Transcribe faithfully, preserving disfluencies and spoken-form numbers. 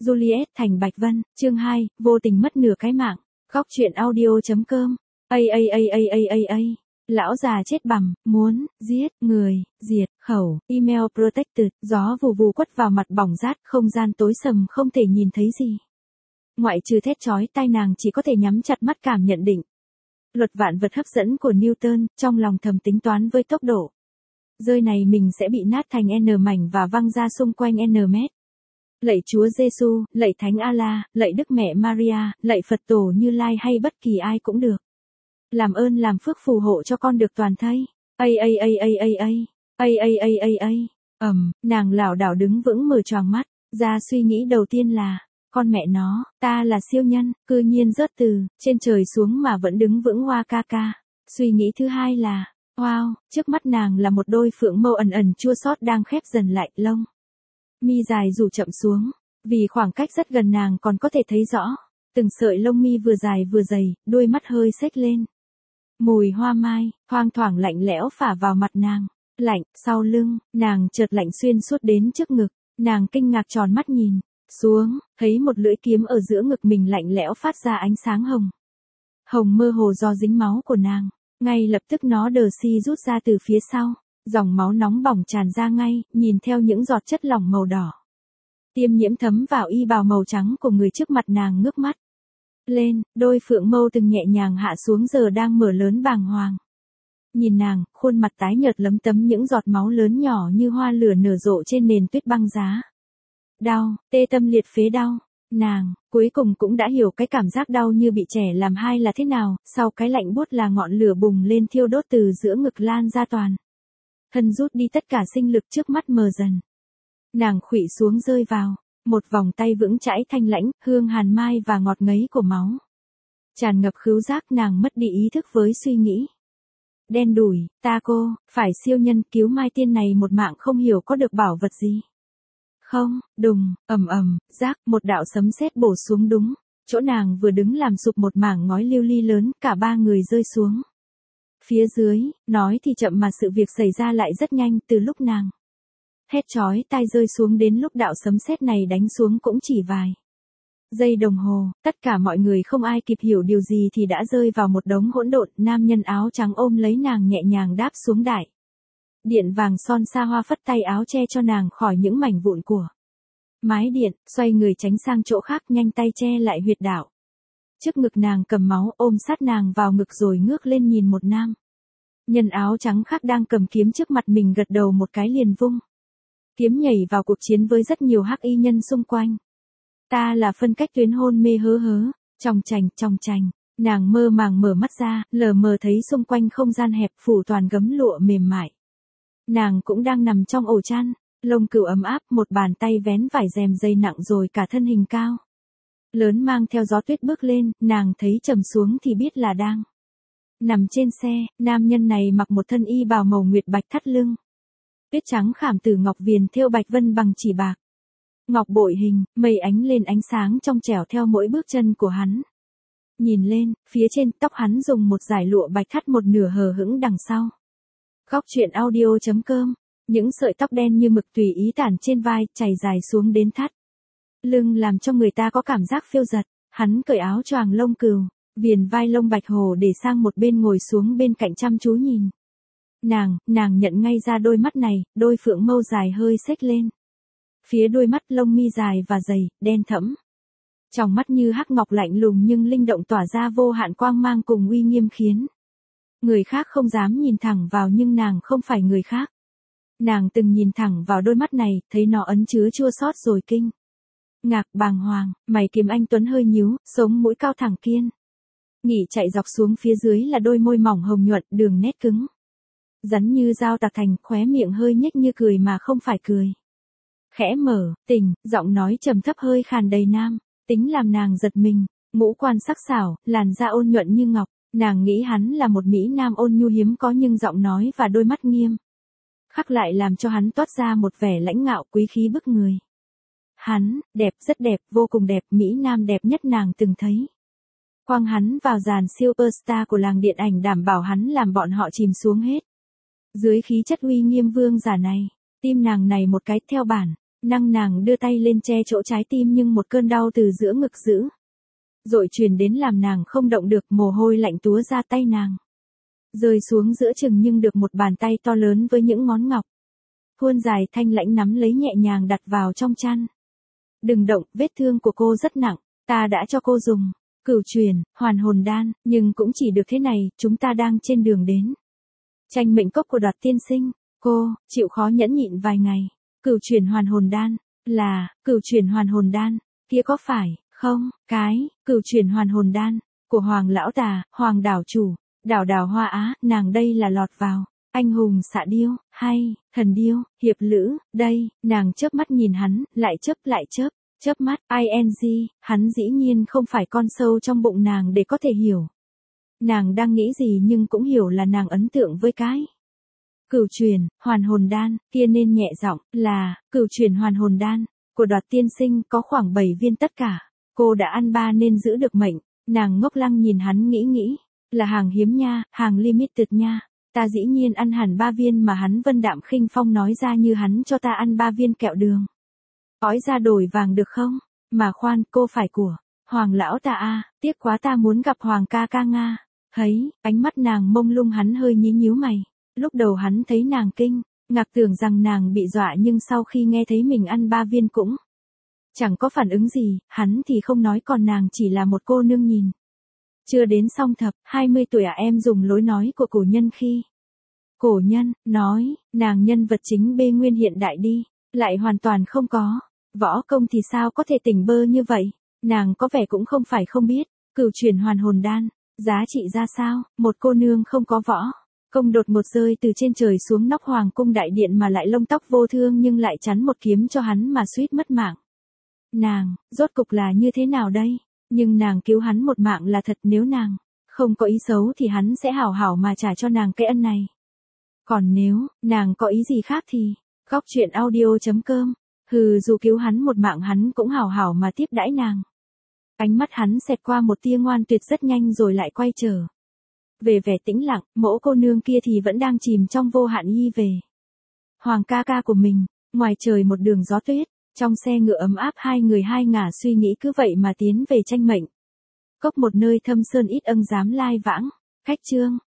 Juliet thành Bạch Vân, chương hai, vô tình mất nửa cái mạng. Góc truyện audio.com. Ây ây ây ây ây ây ây. Lão già chết bằm, muốn, giết, người, diệt, khẩu, email protected, gió vù vù quất vào mặt bỏng rát, không gian tối sầm không thể nhìn thấy gì. Ngoại trừ thét chói tai nàng chỉ có thể nhắm chặt mắt cảm nhận định. Luật vạn vật hấp dẫn của Newton, trong lòng thầm tính toán với tốc độ. Rơi này mình sẽ bị nát thành N mảnh và văng ra xung quanh N mét. Lạy Chúa Giêsu, lạy Thánh A-la, lạy Đức Mẹ Maria, lạy Phật Tổ Như Lai hay bất kỳ ai cũng được. Làm ơn làm phước phù hộ cho con được toàn thây. Ây ây ây ây ây ây, ây ây ây ây ây, ầm, nàng lảo đảo đứng vững mở choàng mắt, ra suy nghĩ đầu tiên là, con mẹ nó, ta là siêu nhân, cư nhiên rớt từ trên trời xuống mà vẫn đứng vững hoa ca ca. Suy nghĩ thứ hai là, wow, trước mắt nàng là một đôi phượng mâu ẩn ẩn chua xót đang khép dần lại lông. Mi dài rủ chậm xuống, vì khoảng cách rất gần nàng còn có thể thấy rõ, từng sợi lông mi vừa dài vừa dày, đuôi mắt hơi xếch lên. Mùi hoa mai, thoang thoảng lạnh lẽo phả vào mặt nàng, lạnh, sau lưng, nàng chợt lạnh xuyên suốt đến trước ngực, nàng kinh ngạc tròn mắt nhìn, xuống, thấy một lưỡi kiếm ở giữa ngực mình lạnh lẽo phát ra ánh sáng hồng. Hồng mơ hồ do dính máu của nàng, ngay lập tức nó đờ si rút ra từ phía sau. Dòng máu nóng bỏng tràn ra ngay, nhìn theo những giọt chất lỏng màu đỏ. Tiêm nhiễm thấm vào y bào màu trắng của người trước mặt nàng ngước mắt. Lên, đôi phượng mâu từng nhẹ nhàng hạ xuống giờ đang mở lớn bàng hoàng. Nhìn nàng, khuôn mặt tái nhợt lấm tấm những giọt máu lớn nhỏ như hoa lửa nở rộ trên nền tuyết băng giá. Đau, tê tâm liệt phế đau. Nàng, cuối cùng cũng đã hiểu cái cảm giác đau như bị trẻ làm hai là thế nào, sau cái lạnh buốt là ngọn lửa bùng lên thiêu đốt từ giữa ngực lan ra toàn. Thân rút đi tất cả sinh lực trước mắt mờ dần. Nàng khuỵu xuống rơi vào, một vòng tay vững chãi thanh lãnh, hương hàn mai và ngọt ngấy của máu. Tràn ngập khứu giác nàng mất đi ý thức với suy nghĩ. Đen đủi, ta cô, phải siêu nhân cứu mai tiên này một mạng không hiểu có được bảo vật gì. Không, đùng, ầm ầm, rác, một đạo sấm sét bổ xuống đúng. Chỗ nàng vừa đứng làm sụp một mảng ngói lưu ly lớn, cả ba người rơi xuống. Phía dưới, nói thì chậm mà sự việc xảy ra lại rất nhanh từ lúc nàng. Hét chói tai rơi xuống đến lúc đạo sấm sét này đánh xuống cũng chỉ vài giây đồng hồ, tất cả mọi người không ai kịp hiểu điều gì thì đã rơi vào một đống hỗn độn, nam nhân áo trắng ôm lấy nàng nhẹ nhàng đáp xuống đại. Điện vàng son xa hoa phất tay áo che cho nàng khỏi những mảnh vụn của mái điện, xoay người tránh sang chỗ khác nhanh tay che lại huyệt đạo. Trước ngực nàng cầm máu ôm sát nàng vào ngực rồi ngước lên nhìn một nam. Nhân áo trắng khác đang cầm kiếm trước mặt mình gật đầu một cái liền vung. Kiếm nhảy vào cuộc chiến với rất nhiều hắc y nhân xung quanh. Ta là phân cách tuyến hôn mê hớ hớ, trong chành trong chành, nàng mơ màng mở mắt ra, lờ mờ thấy xung quanh không gian hẹp phủ toàn gấm lụa mềm mại. Nàng cũng đang nằm trong ổ chăn, lông cừu ấm áp, một bàn tay vén vải rèm dây nặng rồi cả thân hình cao lớn mang theo gió tuyết bước lên, nàng thấy trầm xuống thì biết là đang nằm trên xe. Nam nhân này mặc một thân y bào màu nguyệt bạch thắt lưng, tuyết trắng khảm từ ngọc viền thêu bạch vân bằng chỉ bạc, ngọc bội hình, mây ánh lên ánh sáng trong trẻo theo mỗi bước chân của hắn. Nhìn lên, phía trên tóc hắn dùng một dải lụa bạch thắt một nửa hờ hững đằng sau. Góc truyện audio.com. Những sợi tóc đen như mực tùy ý tản trên vai, chảy dài xuống đến thắt lưng làm cho người ta có cảm giác phiêu dật. Hắn cởi áo choàng lông cừu, viền vai lông bạch hồ để sang một bên ngồi xuống bên cạnh chăm chú nhìn. Nàng, nàng nhận ngay ra đôi mắt này, đôi phượng mâu dài hơi xếch lên. Phía đôi mắt lông mi dài và dày, đen thẫm. Trong mắt như hắc ngọc lạnh lùng nhưng linh động tỏa ra vô hạn quang mang cùng uy nghiêm khiến người khác không dám nhìn thẳng vào, nhưng nàng không phải người khác. Nàng từng nhìn thẳng vào đôi mắt này, thấy nó ẩn chứa chua xót rồi kinh ngạc, bàng hoàng, mày kiếm anh tuấn hơi nhíu, sống mũi cao thẳng kiên nghỉ chạy dọc xuống phía dưới là đôi môi mỏng hồng nhuận, đường nét cứng rắn như dao tạc thành, khóe miệng hơi nhếch như cười mà không phải cười. Khẽ mở, tình, giọng nói trầm thấp hơi khàn đầy nam tính làm nàng giật mình. Ngũ quan sắc sảo, làn da ôn nhuận như ngọc, nàng nghĩ hắn là một mỹ nam ôn nhu hiếm có, nhưng giọng nói và đôi mắt nghiêm khắc lại làm cho hắn toát ra một vẻ lãnh ngạo quý khí bức người. Hắn, đẹp, rất đẹp, vô cùng đẹp, mỹ nam đẹp nhất nàng từng thấy. Quang hắn vào dàn superstar của làng điện ảnh đảm bảo hắn làm bọn họ chìm xuống hết. Dưới khí chất uy nghiêm vương giả này, tim nàng này một cái theo bản Năng nàng đưa tay lên che chỗ trái tim nhưng một cơn đau từ giữa ngực dữ dội truyền đến làm nàng không động được, mồ hôi lạnh túa ra tay nàng. Rơi xuống giữa chừng nhưng được một bàn tay to lớn với những ngón ngọc. Khuôn dài thanh lãnh nắm lấy nhẹ nhàng đặt vào trong chăn. Đừng động, vết thương của cô rất nặng, ta đã cho cô dùng. Cửu truyền, hoàn hồn đan, nhưng cũng chỉ được thế này, chúng ta đang trên đường đến. Tranh mệnh cốc của Đoạt tiên sinh, cô, chịu khó nhẫn nhịn vài ngày. Cửu truyền hoàn hồn đan, là, cửu truyền hoàn hồn đan, kia có phải, không, cái, cửu truyền hoàn hồn đan, của Hoàng lão tà, Hoàng đảo chủ, đảo đảo Hoa Á, nàng đây là lọt vào. Anh hùng xạ điêu, hay, thần điêu, hiệp lữ, đây, nàng chớp mắt nhìn hắn, lại chớp lại chớp, chớp mắt, ing, hắn dĩ nhiên không phải con sâu trong bụng nàng để có thể hiểu. Nàng đang nghĩ gì nhưng cũng hiểu là nàng ấn tượng với cái. Cửu truyền, hoàn hồn đan, kia nên nhẹ giọng, là, cửu truyền hoàn hồn đan, của Đoạt tiên sinh có khoảng bảy viên tất cả. Cô đã ăn ba nên giữ được mệnh, nàng ngốc lăng nhìn hắn nghĩ nghĩ, là hàng hiếm nha, hàng limited nha. Ta dĩ nhiên ăn hẳn ba viên mà hắn vân đạm khinh phong nói ra như hắn cho ta ăn ba viên kẹo đường. Ói ra đổi vàng được không? Mà khoan, cô phải của Hoàng lão ta a, tiếc quá ta muốn gặp Hoàng ca ca Nga. Thấy, ánh mắt nàng mông lung hắn hơi nhí nhíu mày. Lúc đầu hắn thấy nàng kinh, ngạc tưởng rằng nàng bị dọa nhưng sau khi nghe thấy mình ăn ba viên cũng chẳng có phản ứng gì, hắn thì không nói còn nàng chỉ là một cô nương nhìn. Chưa đến song thập, hai mươi tuổi à, em dùng lối nói của cổ nhân khi. Cổ nhân, nói, nàng nhân vật chính bê nguyên hiện đại đi, lại hoàn toàn không có. Võ công thì sao có thể tỉnh bơ như vậy? Nàng có vẻ cũng không phải không biết, cửu truyền hoàn hồn đan, giá trị ra sao, một cô nương không có võ. Công đột ngột rơi từ trên trời xuống nóc hoàng cung đại điện mà lại lông tóc vô thương nhưng lại chắn một kiếm cho hắn mà suýt mất mạng. Nàng, rốt cục là như thế nào đây? Nhưng nàng cứu hắn một mạng là thật, nếu nàng không có ý xấu thì hắn sẽ hảo hảo mà trả cho nàng cái ân này. Còn nếu nàng có ý gì khác thì, góc truyện audio chấm com, hừ dù cứu hắn một mạng hắn cũng hảo hảo mà tiếp đãi nàng. Ánh mắt hắn xẹt qua một tia ngoan tuyệt rất nhanh rồi lại quay trở về vẻ tĩnh lặng, mẫu cô nương kia thì vẫn đang chìm trong vô hạn y về Hoàng ca ca của mình. Ngoài trời một đường gió tuyết, trong xe ngựa ấm áp hai người hai ngả suy nghĩ cứ vậy mà tiến về tranh mệnh cốc, một nơi thâm sơn ít âng dám lai vãng. Khách chương.